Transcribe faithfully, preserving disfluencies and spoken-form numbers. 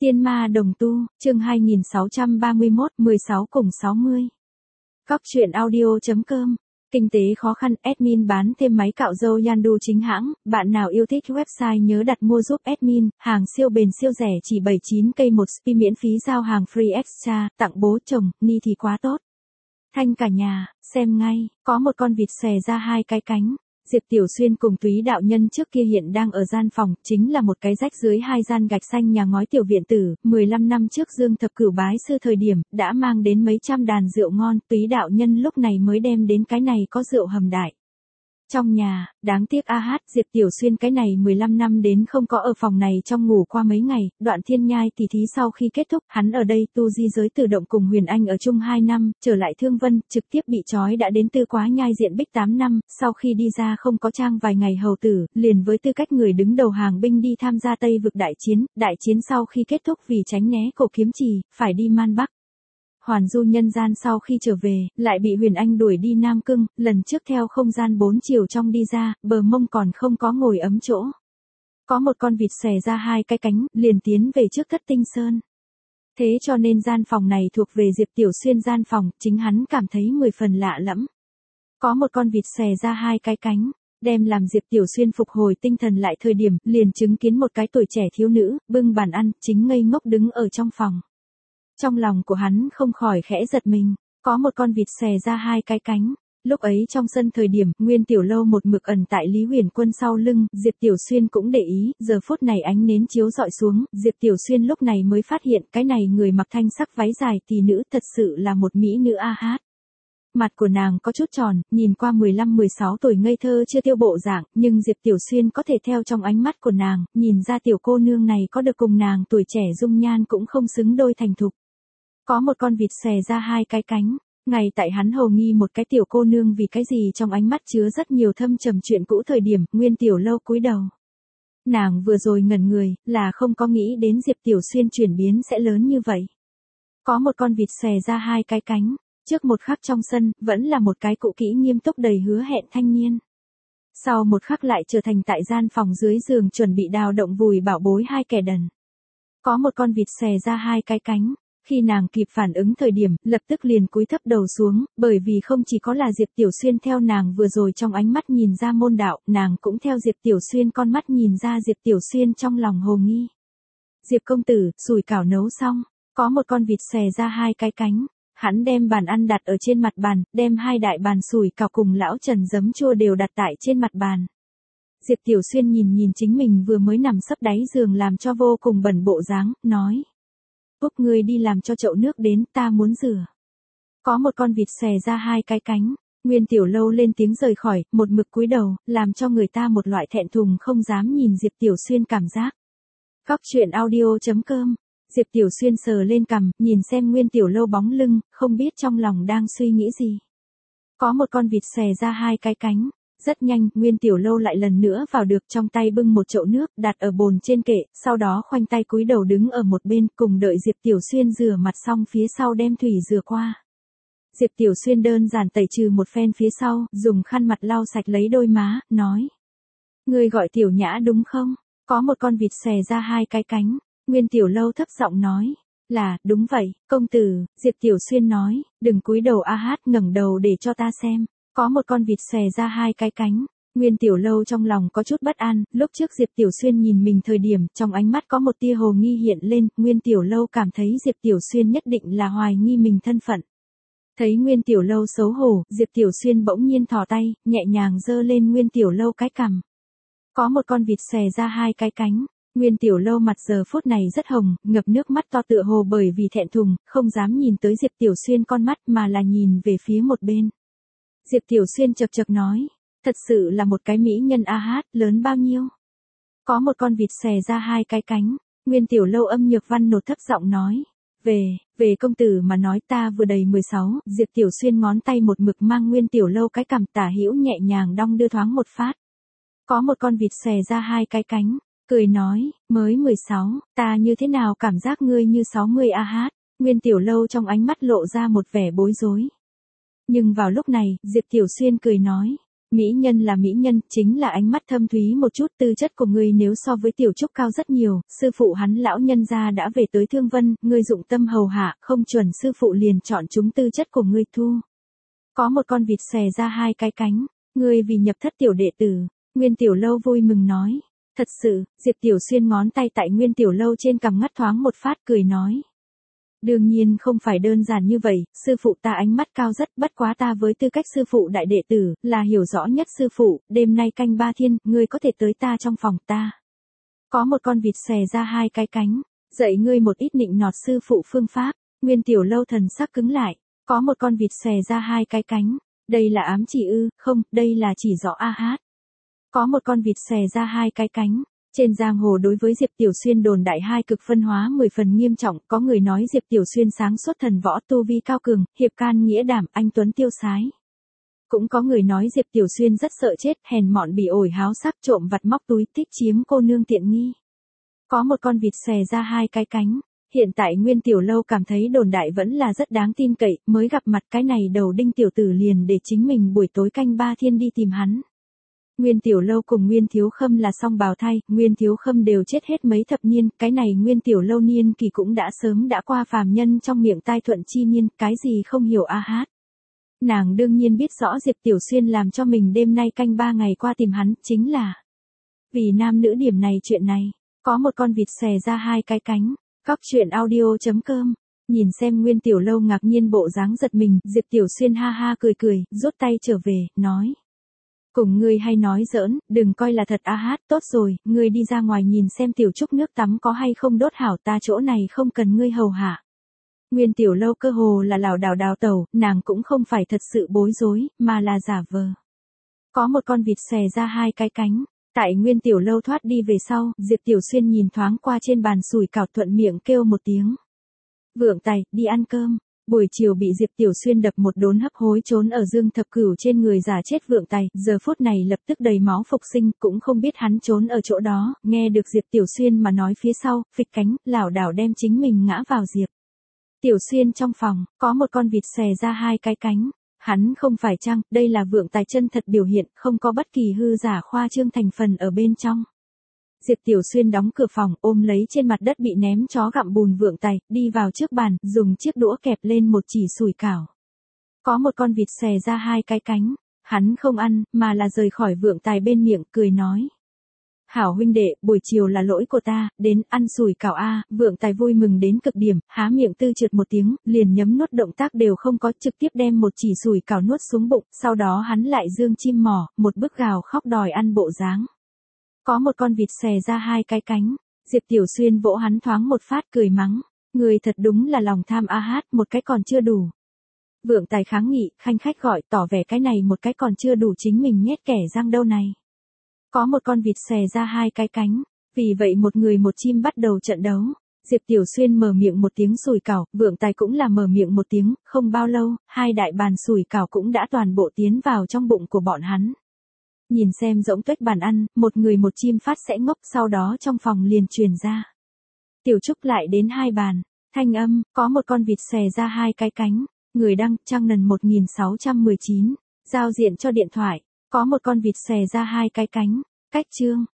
Tiên ma đồng tu, chương hai nghìn sáu trăm ba mươi mốt, mười sáu cùng sáu mươi. Góc truyện audio.com. Kinh tế khó khăn, admin bán thêm máy cạo râu Yandu chính hãng, bạn nào yêu thích website nhớ đặt mua giúp admin, hàng siêu bền siêu rẻ chỉ bảy mươi chín cây một spi miễn phí giao hàng free extra, tặng bố chồng, ni thì quá tốt. Thanh cả nhà, xem ngay, có một con vịt xòe ra hai cái cánh. Diệp Tiểu Xuyên cùng Túy đạo nhân trước kia hiện đang ở gian phòng, chính là một cái rách dưới hai gian gạch xanh nhà ngói tiểu viện tử, mười lăm năm trước Dương Thập Cửu bái sư thời điểm, đã mang đến mấy trăm đàn rượu ngon, Túy đạo nhân lúc này mới đem đến cái này có rượu hầm đại. Trong nhà, đáng tiếc a hát, Diệp Tiểu Xuyên cái này mười lăm năm đến không có ở phòng này trong ngủ qua mấy ngày, Đoạn Thiên Nhai tỷ thí sau khi kết thúc, hắn ở đây tu di giới tự động cùng Huyền Anh ở chung hai năm, trở lại Thương Vân, trực tiếp bị trói đã đến Tư Quá Nhai diện bích tám năm, sau khi đi ra không có trang vài ngày hầu tử, liền với tư cách người đứng đầu hàng binh đi tham gia Tây vực đại chiến, đại chiến sau khi kết thúc vì tránh né cổ kiếm trì, phải đi Man Bắc. Hoàn du nhân gian sau khi trở về, lại bị Huyền Anh đuổi đi Nam Cưng, lần trước theo không gian bốn chiều trong đi ra, bờ mông còn không có ngồi ấm chỗ. Có một con vịt xòe ra hai cái cánh, liền tiến về trước Thất Tinh Sơn. Thế cho nên gian phòng này thuộc về Diệp Tiểu Xuyên gian phòng, chính hắn cảm thấy mười phần lạ lẫm. Có một con vịt xòe ra hai cái cánh, đem làm Diệp Tiểu Xuyên phục hồi tinh thần lại thời điểm, liền chứng kiến một cái tuổi trẻ thiếu nữ, bưng bàn ăn, chính ngây ngốc đứng ở trong phòng. Trong lòng của hắn không khỏi khẽ giật mình, có một con vịt xòe ra hai cái cánh. Lúc ấy trong sân thời điểm, Nguyên Tiểu Lâu một mực ẩn tại Lý Huyền Quân sau lưng, Diệp Tiểu Xuyên cũng để ý, giờ phút này ánh nến chiếu dọi xuống, Diệp Tiểu Xuyên lúc này mới phát hiện cái này người mặc thanh sắc váy dài tỷ nữ thật sự là một mỹ nữ a hát. Mặt của nàng có chút tròn, nhìn qua mười lăm mười sáu tuổi ngây thơ chưa tiêu bộ dạng, nhưng Diệp Tiểu Xuyên có thể theo trong ánh mắt của nàng, nhìn ra tiểu cô nương này có được cùng nàng tuổi trẻ dung nhan cũng không xứng đôi thành thục. Có một con vịt xòe ra hai cái cánh, ngay tại hắn hầu nghi một cái tiểu cô nương vì cái gì trong ánh mắt chứa rất nhiều thâm trầm chuyện cũ thời điểm, Nguyên Tiểu Lâu cúi đầu. Nàng vừa rồi ngẩn người, là không có nghĩ đến Diệp Tiểu Xuyên chuyển biến sẽ lớn như vậy. Có một con vịt xòe ra hai cái cánh, trước một khắc trong sân, vẫn là một cái cụ kỹ nghiêm túc đầy hứa hẹn thanh niên. Sau một khắc lại trở thành tại gian phòng dưới giường chuẩn bị đào động vùi bảo bối hai kẻ đần. Có một con vịt xòe ra hai cái cánh. Khi nàng kịp phản ứng thời điểm, lập tức liền cúi thấp đầu xuống, bởi vì không chỉ có là Diệp Tiểu Xuyên theo nàng vừa rồi trong ánh mắt nhìn ra môn đạo, nàng cũng theo Diệp Tiểu Xuyên con mắt nhìn ra Diệp Tiểu Xuyên trong lòng hồ nghi. Diệp công tử, sủi cảo nấu xong, có một con vịt xòe ra hai cái cánh, hắn đem bàn ăn đặt ở trên mặt bàn, đem hai đại bàn sủi cảo cùng lão Trần giấm chua đều đặt tại trên mặt bàn. Diệp Tiểu Xuyên nhìn nhìn chính mình vừa mới nằm sấp đáy giường làm cho vô cùng bẩn bộ dáng, nói. Úc ngươi đi làm cho chậu nước đến, ta muốn rửa. Có một con vịt xòe ra hai cái cánh, Nguyên Tiểu Lâu lên tiếng rời khỏi, một mực cúi đầu, làm cho người ta một loại thẹn thùng không dám nhìn Diệp Tiểu Xuyên cảm giác. Góc truyện audio.com. Diệp Tiểu Xuyên sờ lên cằm, nhìn xem Nguyên Tiểu Lâu bóng lưng, không biết trong lòng đang suy nghĩ gì. Có một con vịt xòe ra hai cái cánh. Rất nhanh, Nguyên Tiểu Lâu lại lần nữa vào được trong tay bưng một chậu nước đặt ở bồn trên kệ, sau đó khoanh tay cúi đầu đứng ở một bên cùng đợi Diệp Tiểu Xuyên rửa mặt xong phía sau đem thủy rửa qua. Diệp Tiểu Xuyên đơn giản tẩy trừ một phen phía sau, dùng khăn mặt lau sạch lấy đôi má, nói. Ngươi gọi Tiểu Nhã đúng không? Có một con vịt xòe ra hai cái cánh, Nguyên Tiểu Lâu thấp giọng nói. Là, đúng vậy, công tử, Diệp Tiểu Xuyên nói, đừng cúi đầu a hát ngẩng đầu để cho ta xem. Có một con vịt xòe ra hai cái cánh, Nguyên Tiểu Lâu trong lòng có chút bất an, lúc trước Diệp Tiểu Xuyên nhìn mình thời điểm, trong ánh mắt có một tia hồ nghi hiện lên, Nguyên Tiểu Lâu cảm thấy Diệp Tiểu Xuyên nhất định là hoài nghi mình thân phận. Thấy Nguyên Tiểu Lâu xấu hổ, Diệp Tiểu Xuyên bỗng nhiên thò tay, nhẹ nhàng giơ lên Nguyên Tiểu Lâu cái cằm. Có một con vịt xòe ra hai cái cánh, Nguyên Tiểu Lâu mặt giờ phút này rất hồng, ngập nước mắt to tựa hồ bởi vì thẹn thùng, không dám nhìn tới Diệp Tiểu Xuyên con mắt mà là nhìn về phía một bên. Diệp Tiểu Xuyên chật chật nói, thật sự là một cái mỹ nhân a hát, lớn bao nhiêu? Có một con vịt xòe ra hai cái cánh, Nguyên Tiểu Lâu âm nhược văn nột thấp giọng nói, về, về công tử mà nói ta vừa đầy mười sáu, Diệp Tiểu Xuyên ngón tay một mực mang Nguyên Tiểu Lâu cái cằm tả hữu nhẹ nhàng đong đưa thoáng một phát. Có một con vịt xòe ra hai cái cánh, cười nói, mới mười sáu, ta như thế nào cảm giác ngươi như sáu mươi a hát, Nguyên Tiểu Lâu trong ánh mắt lộ ra một vẻ bối rối. Nhưng vào lúc này, Diệp Tiểu Xuyên cười nói, Mỹ nhân là mỹ nhân, chính là ánh mắt thâm thúy một chút, tư chất của ngươi nếu so với Tiểu Trúc cao rất nhiều, sư phụ hắn lão nhân gia đã về tới Thương Vân, ngươi dụng tâm hầu hạ, không chuẩn sư phụ liền chọn chúng tư chất của ngươi thu. Có một con vịt xòe ra hai cái cánh, ngươi vì nhập thất tiểu đệ tử, Nguyên Tiểu Lâu vui mừng nói. Thật sự, Diệp Tiểu Xuyên ngón tay tại Nguyên Tiểu Lâu trên cằm ngắt thoáng một phát cười nói. Đương nhiên không phải đơn giản như vậy, sư phụ ta ánh mắt cao rất, bất quá ta với tư cách sư phụ đại đệ tử, là hiểu rõ nhất sư phụ, đêm nay canh ba thiên, ngươi có thể tới ta trong phòng ta. Có một con vịt xòe ra hai cái cánh, dạy ngươi một ít nịnh nọt sư phụ phương pháp, Nguyên Tiểu Lâu thần sắc cứng lại, có một con vịt xòe ra hai cái cánh, đây là ám chỉ ư, không, đây là chỉ rõ a hát. Có một con vịt xòe ra hai cái cánh. Trên giang hồ đối với Diệp Tiểu Xuyên đồn đại hai cực phân hóa mười phần nghiêm trọng, có người nói Diệp Tiểu Xuyên sáng suốt thần võ tu vi cao cường, hiệp can nghĩa đảm, anh tuấn tiêu sái. Cũng có người nói Diệp Tiểu Xuyên rất sợ chết, hèn mọn bỉ ổi háo sắc, trộm vặt móc túi, thích chiếm cô nương tiện nghi. Có một con vịt xòe ra hai cái cánh, hiện tại Nguyên Tiểu Lâu cảm thấy đồn đại vẫn là rất đáng tin cậy, mới gặp mặt cái này đầu đinh tiểu tử liền để chính mình buổi tối canh ba thiên đi tìm hắn. Nguyên Tiểu Lâu cùng Nguyên Thiếu Khâm là song bào thai, Nguyên Thiếu Khâm đều chết hết mấy thập niên, cái này Nguyên Tiểu Lâu niên kỳ cũng đã sớm đã qua phàm nhân trong miệng tai thuận chi niên, cái gì không hiểu a hát. Nàng đương nhiên biết rõ Diệp Tiểu Xuyên làm cho mình đêm nay canh ba ngày qua tìm hắn, chính là vì nam nữ điểm này chuyện này, có một con vịt xòe ra hai cái cánh, góc truyện audio chấm com. Nhìn xem Nguyên Tiểu Lâu ngạc nhiên bộ dáng giật mình, Diệp Tiểu Xuyên ha ha cười cười, rút tay trở về, nói. Cùng ngươi hay nói giỡn, đừng coi là thật a hát, tốt rồi, ngươi đi ra ngoài nhìn xem Tiểu Trúc nước tắm có hay không đốt hảo, ta chỗ này không cần ngươi hầu hạ. Nguyên Tiểu Lâu cơ hồ là lảo đảo đào tẩu, nàng cũng không phải thật sự bối rối, mà là giả vờ. Có một con vịt xòe ra hai cái cánh, tại Nguyên Tiểu Lâu thoát đi về sau, Diệp Tiểu Xuyên nhìn thoáng qua trên bàn sủi cảo thuận miệng kêu một tiếng. Vượng Tài, đi ăn cơm. Buổi chiều bị Diệp Tiểu Xuyên đập một đốn hấp hối trốn ở Dương Thập Cửu trên người giả chết Vượng Tài, giờ phút này lập tức đầy máu phục sinh, cũng không biết hắn trốn ở chỗ đó, nghe được Diệp Tiểu Xuyên mà nói phía sau, phịch cánh, lảo đảo đem chính mình ngã vào Diệp Tiểu Xuyên trong phòng, có một con vịt xòe ra hai cái cánh, hắn không phải chăng, đây là Vượng Tài chân thật biểu hiện, không có bất kỳ hư giả khoa trương thành phần ở bên trong. Diệp Tiểu Xuyên đóng cửa phòng, ôm lấy trên mặt đất bị ném chó gặm bùn Vượng Tài, đi vào trước bàn, dùng chiếc đũa kẹp lên một chỉ sủi cảo. Có một con vịt xòe ra hai cái cánh, hắn không ăn, mà là rời khỏi Vượng Tài bên miệng, cười nói. Hảo huynh đệ, buổi chiều là lỗi của ta, đến ăn sủi cảo a. Vượng Tài vui mừng đến cực điểm, há miệng tư trượt một tiếng, liền nhấm nuốt động tác đều không có, trực tiếp đem một chỉ sủi cảo nuốt xuống bụng, sau đó hắn lại dương chim mỏ, một bức gào khóc đòi ăn bộ dáng. Có một con vịt xòe ra hai cái cánh, Diệp Tiểu Xuyên vỗ hắn thoáng một phát cười mắng, người thật đúng là lòng tham a hát, một cái còn chưa đủ. Vượng Tài kháng nghị, khanh khách gọi, tỏ vẻ cái này một cái còn chưa đủ chính mình nhét kẻ răng đâu này. Có một con vịt xòe ra hai cái cánh, vì vậy một người một chim bắt đầu trận đấu. Diệp Tiểu Xuyên mở miệng một tiếng sủi cảo, Vượng Tài cũng là mở miệng một tiếng, không bao lâu, hai đại bàn sủi cảo cũng đã toàn bộ tiến vào trong bụng của bọn hắn. Nhìn xem rỗng tuếch bàn ăn, một người một chim phát sẽ ngốc, sau đó trong phòng liền truyền ra. Tiểu Trúc lại đến hai bàn, thanh âm, có một con vịt xòe ra hai cái cánh, người đăng, trang nần một nghìn sáu trăm mười chín, giao diện cho điện thoại, có một con vịt xòe ra hai cái cánh, cách chương.